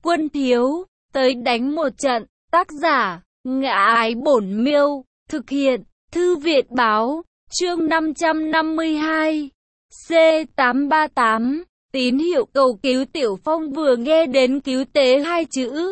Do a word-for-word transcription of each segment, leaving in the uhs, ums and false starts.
Quân thiếu, tới đánh một trận. Tác giả, Ngã Ái Bổn Miêu. Thực hiện, Thư viện Báo. Chương năm trăm năm mươi hai. C tám ba tám. Tín hiệu cầu cứu. Tiểu Phong vừa nghe đến cứu tế hai chữ,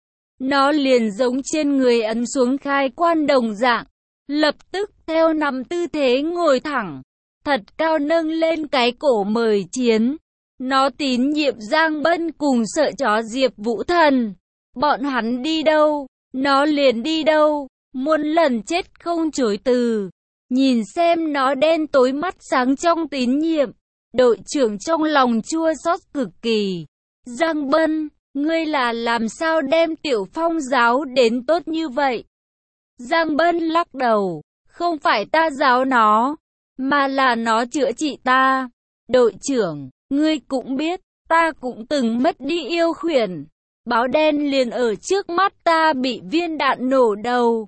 nó liền giống trên người ấn xuống khai quan đồng dạng. Lập tức theo nằm tư thế ngồi thẳng, thật cao nâng lên cái cổ mời chiến. Nó tín nhiệm Giang Bân cùng sợ chó Diệp Vũ Thần. Bọn hắn đi đâu, nó liền đi đâu, muôn lần chết không chối từ. Nhìn xem nó đen tối mắt sáng trong tín nhiệm, đội trưởng trong lòng chua xót cực kỳ. Giang Bân, ngươi là làm sao đem Tiểu Phong giáo đến tốt như vậy? Giang Bân lắc đầu, không phải ta giáo nó, mà là nó chữa trị ta. Đội trưởng, ngươi cũng biết, ta cũng từng mất đi yêu khuyển. Báo đen liền ở trước mắt ta bị viên đạn nổ đầu.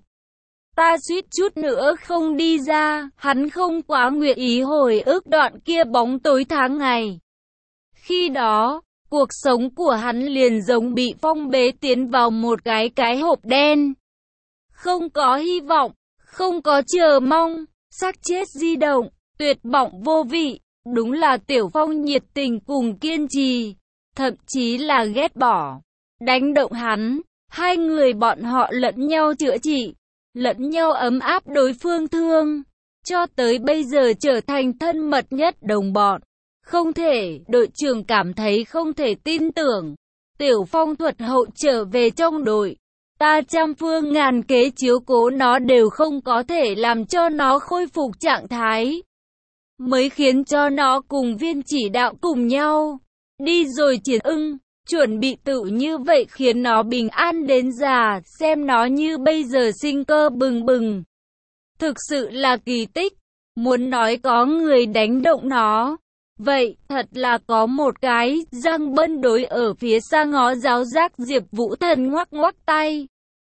Ta suýt chút nữa không đi ra, hắn không quá nguyện ý hồi ức đoạn kia bóng tối tháng ngày. Khi đó, cuộc sống của hắn liền giống bị phong bế tiến vào một cái cái hộp đen. Không có hy vọng, không có chờ mong, xác chết di động, tuyệt vọng vô vị. Đúng là Tiểu Phong nhiệt tình cùng kiên trì, thậm chí là ghét bỏ. Đánh động hắn, hai người bọn họ lẫn nhau chữa trị, lẫn nhau ấm áp đối phương thương, cho tới bây giờ trở thành thân mật nhất đồng bọn. Không thể, đội trưởng cảm thấy không thể tin tưởng. Tiểu Phong thuật hậu trở về trong đội, ta trăm phương ngàn kế chiếu cố nó đều không có thể làm cho nó khôi phục trạng thái, mới khiến cho nó cùng viên chỉ đạo cùng nhau đi rồi chiến ưng. Chuẩn bị tự như vậy khiến nó bình an đến già, xem nó như bây giờ sinh cơ bừng bừng. Thực sự là kỳ tích. Muốn nói có người đánh động nó, vậy thật là có một cái. Giang Bân đối ở phía xa ngó giáo giác Diệp Vũ Thần ngoắc ngoắc tay.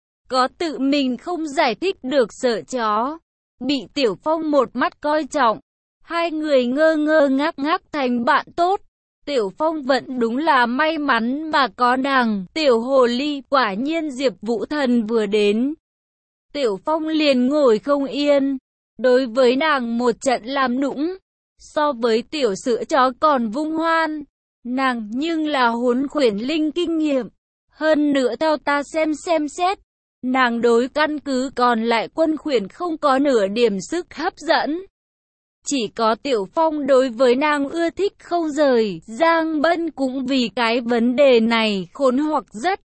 Có tự mình không giải thích được sợ chó, bị Tiểu Phong một mắt coi trọng. Hai người ngơ ngơ ngác ngác thành bạn tốt. Tiểu Phong vẫn đúng là may mắn mà có nàng, Tiểu Hồ Ly. Quả nhiên Diệp Vũ Thần vừa đến, Tiểu Phong liền ngồi không yên. Đối với nàng một trận làm nũng, so với tiểu sữa chó còn vung hoan. Nàng nhưng là huấn khuyển linh kinh nghiệm. Hơn nữa theo ta xem xem xét, nàng đối căn cứ còn lại quân khuyển không có nửa điểm sức hấp dẫn. Chỉ có Tiểu Phong đối với nàng ưa thích không rời. Giang Bân cũng vì cái vấn đề này khốn hoặc rất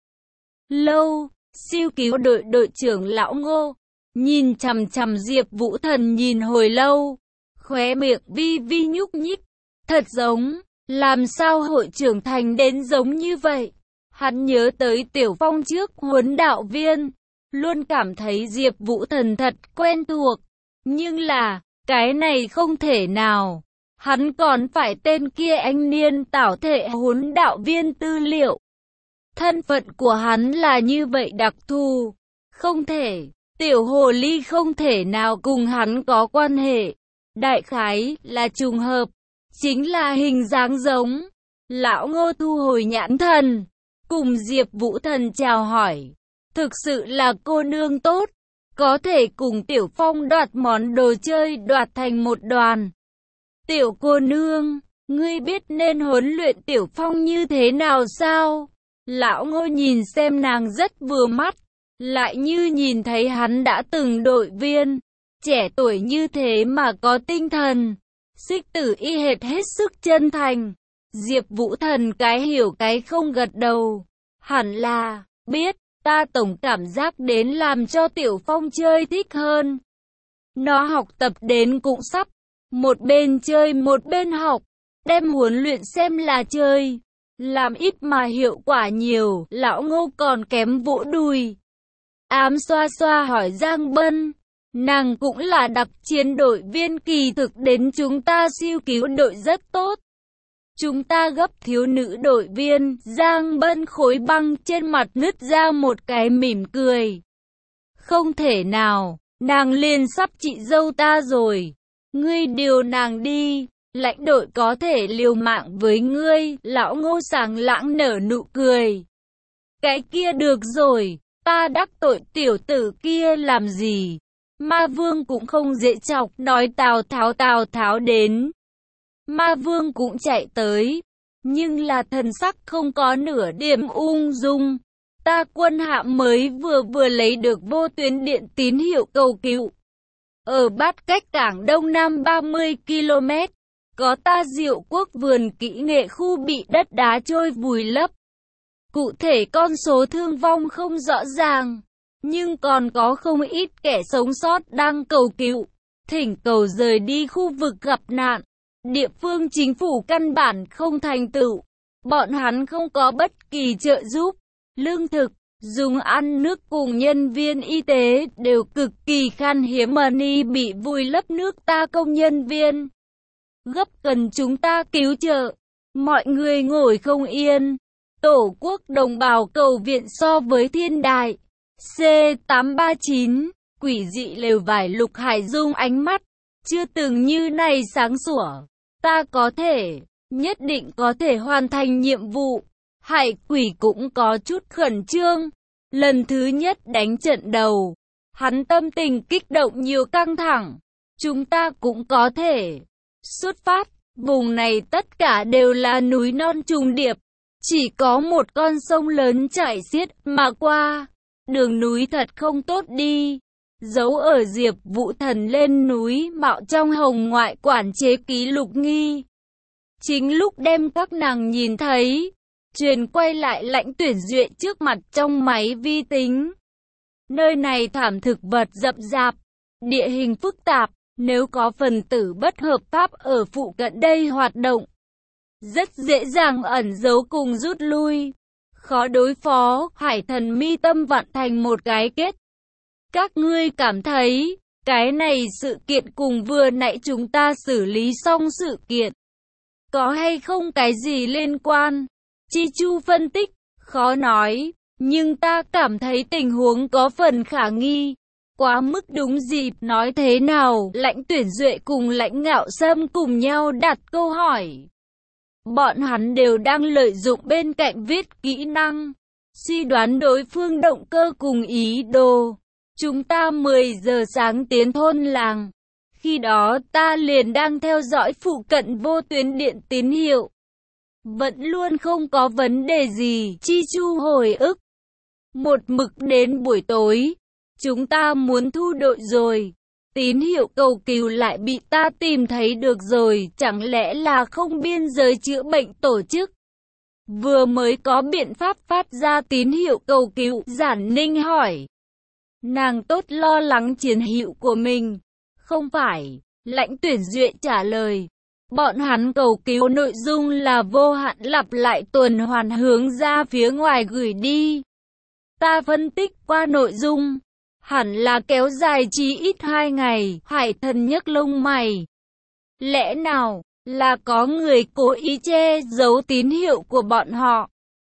lâu. Siêu cứu đội đội trưởng lão Ngô nhìn chằm chằm Diệp Vũ Thần nhìn hồi lâu, khóe miệng vi vi nhúc nhích. Thật giống, làm sao hội trưởng thành đến giống như vậy? Hắn nhớ tới Tiểu Phong trước huấn đạo viên, luôn cảm thấy Diệp Vũ Thần thật quen thuộc. Nhưng là, cái này không thể nào. Hắn còn phải tên kia anh niên tảo thể huấn đạo viên tư liệu. Thân phận của hắn là như vậy đặc thù. Không thể, Tiểu Hồ Ly không thể nào cùng hắn có quan hệ. Đại khái là trùng hợp, chính là hình dáng giống. Lão Ngô thu hồi nhãn thần, cùng Diệp Vũ Thần chào hỏi. Thực sự là cô nương tốt, có thể cùng Tiểu Phong đoạt món đồ chơi đoạt thành một đoàn. Tiểu cô nương, ngươi biết nên huấn luyện Tiểu Phong như thế nào sao? Lão Ngô nhìn xem nàng rất vừa mắt, lại như nhìn thấy hắn đã từng đội viên, trẻ tuổi như thế mà có tinh thần. Xích Tử y hệt hết sức chân thành. Diệp Vũ Thần cái hiểu cái không gật đầu. Hẳn là, biết, ta tổng cảm giác đến làm cho Tiểu Phong chơi thích hơn. Nó học tập đến cũng sắp, một bên chơi một bên học, đem huấn luyện xem là chơi. Làm ít mà hiệu quả nhiều, lão Ngô còn kém vỗ đùi. Ám xoa xoa hỏi Giang Bân, nàng cũng là đặc chiến đội viên, kỳ thực đến chúng ta siêu cứu đội rất tốt. Chúng ta gấp thiếu nữ đội viên. Giang Bân khối băng trên mặt nứt ra một cái mỉm cười. Không thể nào, nàng liền sắp chị dâu ta rồi. Ngươi điều nàng đi, lãnh đội có thể liều mạng với ngươi. Lão Ngô sảng lãng nở nụ cười. Cái kia được rồi, ta đắc tội tiểu tử kia làm gì? Ma Vương cũng không dễ chọc, nói Tào Tháo Tào Tháo đến. Ma Vương cũng chạy tới, nhưng là thần sắc không có nửa điểm ung dung. Ta quân hạ mới vừa vừa lấy được vô tuyến điện tín hiệu cầu cứu. Ở bát cách cảng Đông Nam ba mươi ki lô mét, có ta Diệu Quốc vườn kỹ nghệ khu bị đất đá trôi vùi lấp. Cụ thể con số thương vong không rõ ràng, nhưng còn có không ít kẻ sống sót đang cầu cứu, thỉnh cầu rời đi khu vực gặp nạn. Địa phương chính phủ căn bản không thành tựu, bọn hắn không có bất kỳ trợ giúp, lương thực, dùng ăn nước cùng nhân viên y tế đều cực kỳ khan hiếm. Mani bị vùi lấp nước ta công nhân viên gấp cần chúng ta cứu trợ, mọi người ngồi không yên. Tổ quốc đồng bào cầu viện so với thiên đại. C tám ba chín, quỷ dị lều vải. Lục Hải Dung ánh mắt chưa từng như này sáng sủa. Ta có thể, nhất định có thể hoàn thành nhiệm vụ. Hải quỷ cũng có chút khẩn trương. Lần thứ nhất đánh trận đầu, hắn tâm tình kích động nhiều căng thẳng. Chúng ta cũng có thể xuất phát. Vùng này tất cả đều là núi non trùng điệp, chỉ có một con sông lớn chảy xiết mà qua. Đường núi thật không tốt đi. Giấu ở Diệp Vũ Thần lên núi mạo trong hồng ngoại quản chế ký lục nghi. Chính lúc đem các nàng nhìn thấy, truyền quay lại Lãnh Tuyển Duệ trước mặt trong máy vi tính. Nơi này thảm thực vật rậm rạp, địa hình phức tạp, nếu có phần tử bất hợp pháp ở phụ cận đây hoạt động, rất dễ dàng ẩn giấu cùng rút lui. Khó đối phó. Hải Thần mi tâm vặn thành một cái kết. Các ngươi cảm thấy, cái này sự kiện cùng vừa nãy chúng ta xử lý xong sự kiện, có hay không cái gì liên quan? Chi Chu phân tích, khó nói, nhưng ta cảm thấy tình huống có phần khả nghi. Quá mức đúng dịp. Nói thế nào? Lãnh Tuyển Duệ cùng Lãnh Ngạo Sâm cùng nhau đặt câu hỏi. Bọn hắn đều đang lợi dụng bên cạnh viết kỹ năng, suy đoán đối phương động cơ cùng ý đồ. Chúng ta mười giờ sáng tiến thôn làng. Khi đó ta liền đang theo dõi phụ cận vô tuyến điện tín hiệu. Vẫn luôn không có vấn đề gì. Chi Chu hồi ức. Một mực đến buổi tối, chúng ta muốn thu đội rồi. Tín hiệu cầu cứu lại bị ta tìm thấy được rồi. Chẳng lẽ là không biên giới chữa bệnh tổ chức vừa mới có biện pháp phát ra tín hiệu cầu cứu? Giản Ninh hỏi. Nàng tốt lo lắng chiến hữu của mình. Không phải, Lãnh Tuyển Duệ trả lời. Bọn hắn cầu cứu nội dung là vô hạn lặp lại tuần hoàn hướng ra phía ngoài gửi đi. Ta phân tích qua nội dung, hẳn là kéo dài chí ít hai ngày. Hải Thần nhấc lông mày. Lẽ nào là có người cố ý che giấu tín hiệu của bọn họ,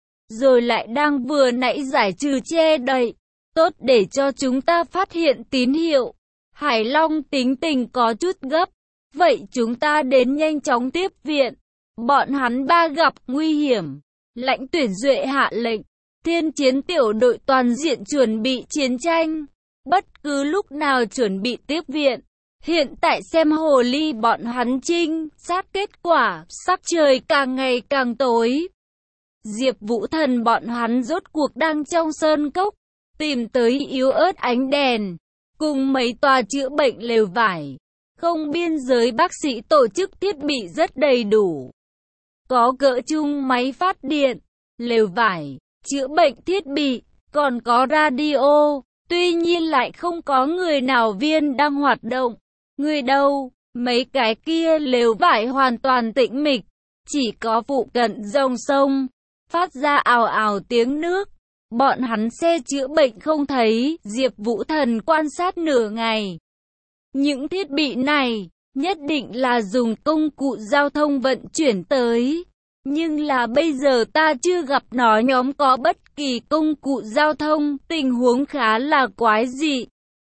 rồi lại đang vừa nãy giải trừ che đậy, tốt để cho chúng ta phát hiện tín hiệu? Hải Long tính tình có chút gấp. Vậy chúng ta đến nhanh chóng tiếp viện. Bọn hắn ba gặp nguy hiểm. Lãnh Tuyển Duệ hạ lệnh. Thiên chiến tiểu đội toàn diện chuẩn bị chiến tranh. Bất cứ lúc nào chuẩn bị tiếp viện. Hiện tại xem hồ ly bọn hắn trinh sát kết quả. Sắc trời càng ngày càng tối. Diệp Vũ Thần bọn hắn rốt cuộc đang trong sơn cốc, tìm tới yếu ớt ánh đèn, cùng mấy tòa chữa bệnh lều vải. Không biên giới bác sĩ tổ chức thiết bị rất đầy đủ. Có cỡ chung máy phát điện, lều vải, chữa bệnh thiết bị, còn có radio. Tuy nhiên lại không có người nào viên đang hoạt động. Người đâu? Mấy cái kia lều vải hoàn toàn tĩnh mịch. Chỉ có phụ cận dòng sông phát ra ào ào tiếng nước. Bọn hắn xe chữa bệnh không thấy. Diệp Vũ Thần quan sát nửa ngày. Những thiết bị này nhất định là dùng công cụ giao thông vận chuyển tới. Nhưng là bây giờ ta chưa gặp nó nhóm có bất kỳ công cụ giao thông. Tình huống khá là quái dị.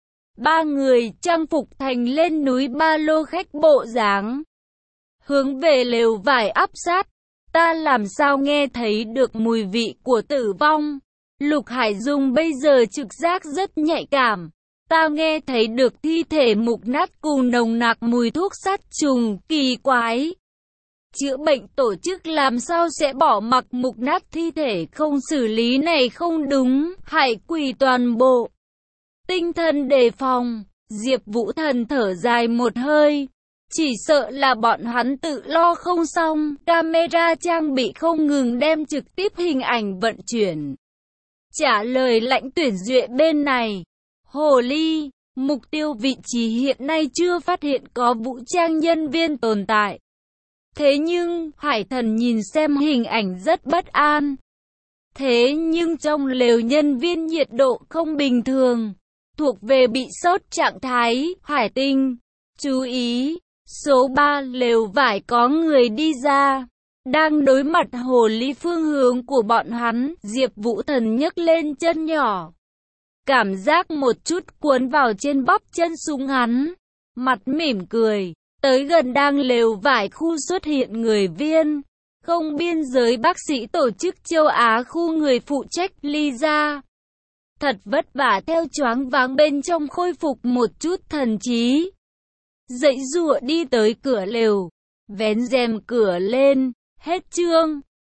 Ba người trang phục thành lên núi ba lô khách bộ dáng, hướng về lều vải áp sát. Ta làm sao nghe thấy được mùi vị của tử vong? Lục Hải Dung bây giờ trực giác rất nhạy cảm. Ta nghe thấy được thi thể mục nát cùng nồng nặc mùi thuốc sát trùng, kỳ quái. Chữa bệnh tổ chức làm sao sẽ bỏ mặc mục nát thi thể, không xử lý này không đúng, hại quỷ toàn bộ. Tinh thần đề phòng, Diệp Vũ Thần thở dài một hơi. Chỉ sợ là bọn hắn tự lo không xong, camera trang bị không ngừng đem trực tiếp hình ảnh vận chuyển. Trả lời lãnh tuyển duyệt bên này. Hồ ly, mục tiêu vị trí hiện nay chưa phát hiện có vũ trang nhân viên tồn tại. Thế nhưng, Hải Thần nhìn xem hình ảnh rất bất an. Thế nhưng trong lều nhân viên nhiệt độ không bình thường, thuộc về bị sốt trạng thái, Hải Tinh. Chú ý, số ba lều vải có người đi ra. Đang đối mặt hồ ly phương hướng của bọn hắn, Diệp Vũ Thần nhấc lên chân nhỏ. Cảm giác một chút cuốn vào trên bắp chân súng hắn. Mặt mỉm cười, tới gần đang lều vải khu xuất hiện người viên. Không biên giới bác sĩ tổ chức châu Á khu người phụ trách Lisa. Thật vất vả theo choáng váng bên trong khôi phục một chút thần trí. Dãy giụa đi tới cửa lều, vén rèm cửa lên, hết chương.